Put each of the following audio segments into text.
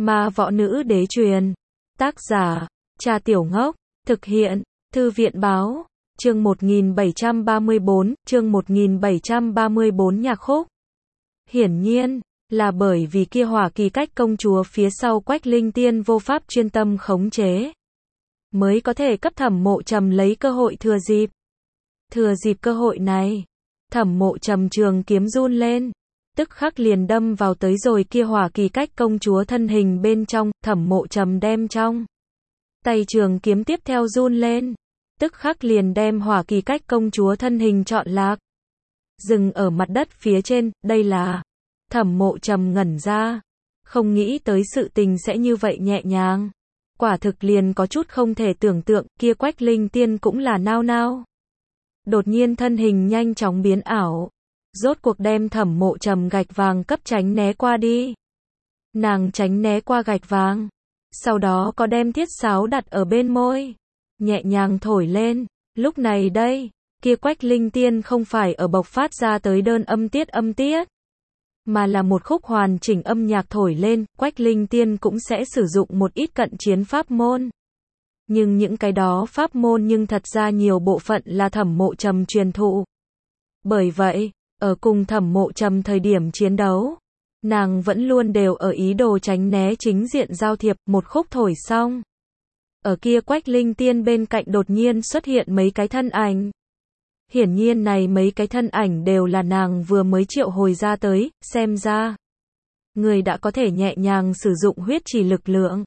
Ma võ nữ đế truyền. Tác giả, Trà Tiểu Ngốc. Thực hiện, Thư viện báo. Chương 1734, chương 1734 nhạc khúc. Hiển nhiên, là bởi vì kia Hỏa Kỳ Cách công chúa phía sau Quách Linh Tiên vô pháp chuyên tâm khống chế, mới có thể cấp Thẩm Mộ Trầm lấy cơ hội thừa dịp. Thừa dịp cơ hội này, Thẩm Mộ Trầm trường kiếm run lên, tức khắc liền đâm vào tới rồi kia Hỏa Kỳ Cách công chúa thân hình bên trong. Thẩm Mộ Trầm đem trong tay trường kiếm tiếp theo run lên, tức khắc liền đem Hỏa Kỳ Cách công chúa thân hình trọn lạc, dừng ở mặt đất phía trên. Đây là... Thẩm Mộ Trầm ngẩn ra, không nghĩ tới sự tình sẽ như vậy nhẹ nhàng, quả thực liền có chút không thể tưởng tượng. Kia Quách Linh Tiên cũng là nao nao, đột nhiên thân hình nhanh chóng biến ảo, rốt cuộc đem Thẩm Mộ Trầm gạch vàng cấp tránh né qua đi. Nàng tránh né qua gạch vàng, sau đó có đem thiết sáo đặt ở bên môi, nhẹ nhàng thổi lên. Lúc này đây, kia Quách Linh Tiên không phải ở bộc phát ra tới đơn âm tiết, mà là một khúc hoàn chỉnh âm nhạc thổi lên. Quách Linh Tiên cũng sẽ sử dụng một ít cận chiến pháp môn, nhưng những cái đó pháp môn nhưng thật ra nhiều bộ phận là Thẩm Mộ Trầm truyền thụ. Bởi vậy, ở cùng Thẩm Mộ Trầm thời điểm chiến đấu, nàng vẫn luôn đều ở ý đồ tránh né chính diện giao thiệp. Một khúc thổi xong, ở kia Quách Linh Tiên bên cạnh đột nhiên xuất hiện mấy cái thân ảnh. Hiển nhiên này mấy cái thân ảnh đều là nàng vừa mới triệu hồi ra tới, xem ra người đã có thể nhẹ nhàng sử dụng huyết chỉ lực lượng.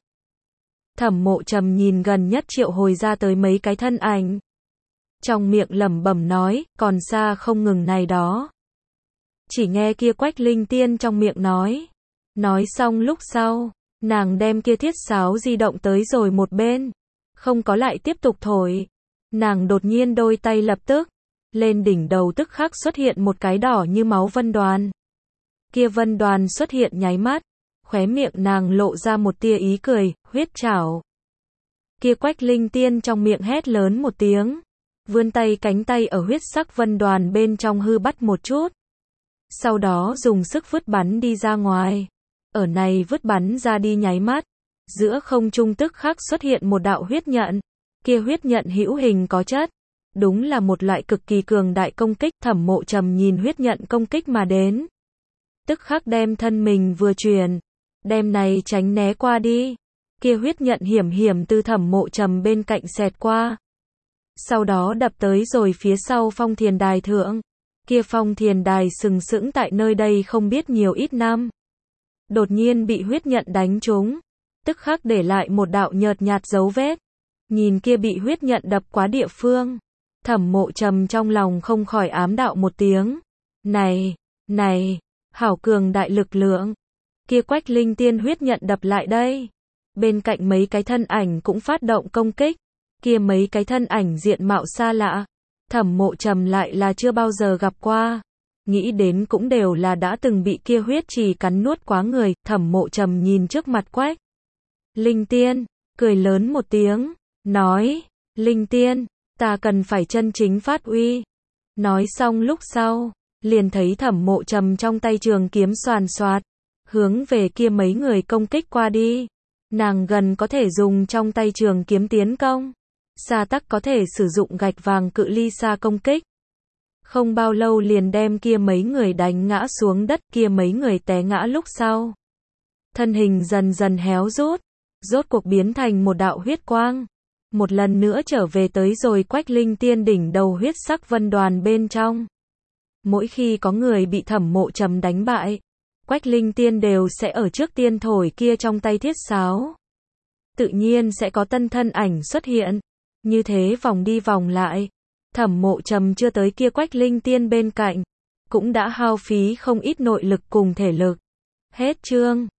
Thẩm Mộ Trầm nhìn gần nhất triệu hồi ra tới mấy cái thân ảnh, trong miệng lẩm bẩm nói, còn xa không ngừng này đó. Chỉ nghe kia Quách Linh Tiên trong miệng nói xong lúc sau, nàng đem kia thiết sáo di động tới rồi một bên, không có lại tiếp tục thổi. Nàng đột nhiên đôi tay lập tức lên đỉnh đầu, tức khắc xuất hiện một cái đỏ như máu vân đoàn. Kia vân đoàn xuất hiện nháy mắt, khóe miệng nàng lộ ra một tia ý cười, huyết trảo. Kia Quách Linh Tiên trong miệng hét lớn một tiếng, vươn tay cánh tay ở huyết sắc vân đoàn bên trong hư bắt một chút, sau đó dùng sức vứt bắn đi ra ngoài. Ở này vứt bắn ra đi nháy mắt, giữa không trung tức khắc xuất hiện một đạo huyết nhận. Kia huyết nhận hữu hình có chất, đúng là một loại cực kỳ cường đại công kích. Thẩm Mộ Trầm nhìn huyết nhận công kích mà đến, tức khắc đem thân mình vừa chuyển, đem này tránh né qua đi. Kia huyết nhận hiểm hiểm từ Thẩm Mộ Trầm bên cạnh xẹt qua, sau đó đập tới rồi phía sau Phong Thiền Đài thượng. Kia Phong Thiền Đài sừng sững tại nơi đây không biết nhiều ít năm, đột nhiên bị huyết nhận đánh trúng, tức khắc để lại một đạo nhợt nhạt dấu vết. Nhìn kia bị huyết nhận đập quá địa phương, Thẩm Mộ Trầm trong lòng không khỏi ám đạo một tiếng. Này, hảo cường đại lực lượng. Kia Quách Linh Tiên huyết nhận đập lại đây, bên cạnh mấy cái thân ảnh cũng phát động công kích. Kia mấy cái thân ảnh diện mạo xa lạ, Thẩm Mộ Trầm lại là chưa bao giờ gặp qua, nghĩ đến cũng đều là đã từng bị kia huyết trì cắn nuốt quá người. Thẩm Mộ Trầm nhìn trước mặt Quách Linh Tiên, cười lớn một tiếng, nói, Linh Tiên, ta cần phải chân chính phát uy. Nói xong lúc sau, liền thấy Thẩm Mộ Trầm trong tay trường kiếm xoàn xoạt, hướng về kia mấy người công kích qua đi. Nàng gần có thể dùng trong tay trường kiếm tiến công, xa tắc có thể sử dụng gạch vàng cự ly xa công kích. Không bao lâu liền đem kia mấy người đánh ngã xuống đất. Kia mấy người té ngã lúc sau, thân hình dần dần héo rút, rốt cuộc biến thành một đạo huyết quang, một lần nữa trở về tới rồi Quách Linh Tiên đỉnh đầu huyết sắc vân đoàn bên trong. Mỗi khi có người bị Thẩm Mộ Trầm đánh bại, Quách Linh Tiên đều sẽ ở trước tiên thổi kia trong tay thiết sáo, tự nhiên sẽ có tân thân ảnh xuất hiện. Như thế vòng đi vòng lại, Thẩm Mộ Trầm chưa tới kia Quách Linh Tiên bên cạnh, cũng đã hao phí không ít nội lực cùng thể lực. Hết chương.